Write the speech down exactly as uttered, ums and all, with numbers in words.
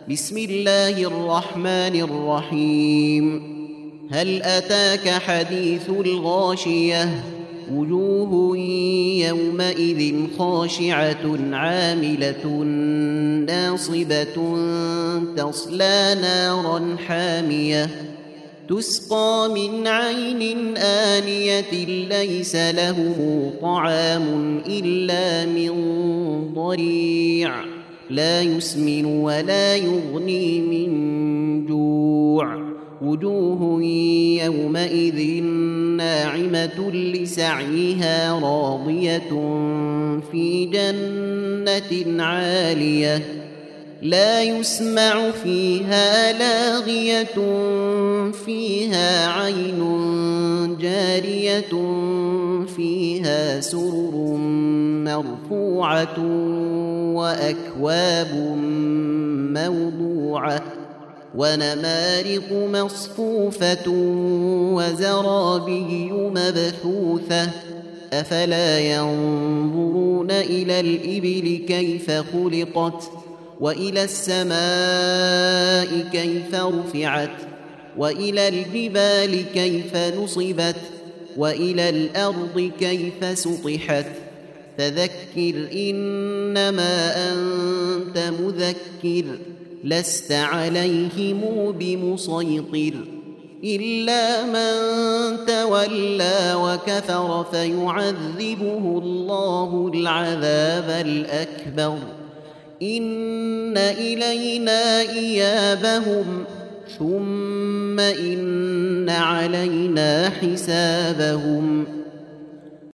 بسم الله الرحمن الرحيم. هل أتاك حديث الغاشية؟ وجوه يومئذ خاشعة عاملة ناصبة تصلى نارا حامية تسقى من عين آنية ليس لهم طعام إلا من ضريع لا يسمن ولا يغني من جوع. وجوه يومئذ ناعمة لسعيها راضية في جنة عالية لا يسمع فيها لاغية فيها عين جارية فيها سرر مرفوعة وأكواب موضوعة ونمارق مصفوفة وزرابي مبثوثة أفلا ينظرون إلى الإبل كيف خلقت وإلى السماء كيف رفعت وإلى الجبال كيف نصبت وإلى الأرض كيف سطحت فذكر إنما أنت مذكر لست عليهم بمسيطر إلا من تولى وكفر فيعذبه الله العذاب الأكبر إن إلينا إيابهم ثم إن علينا حسابهم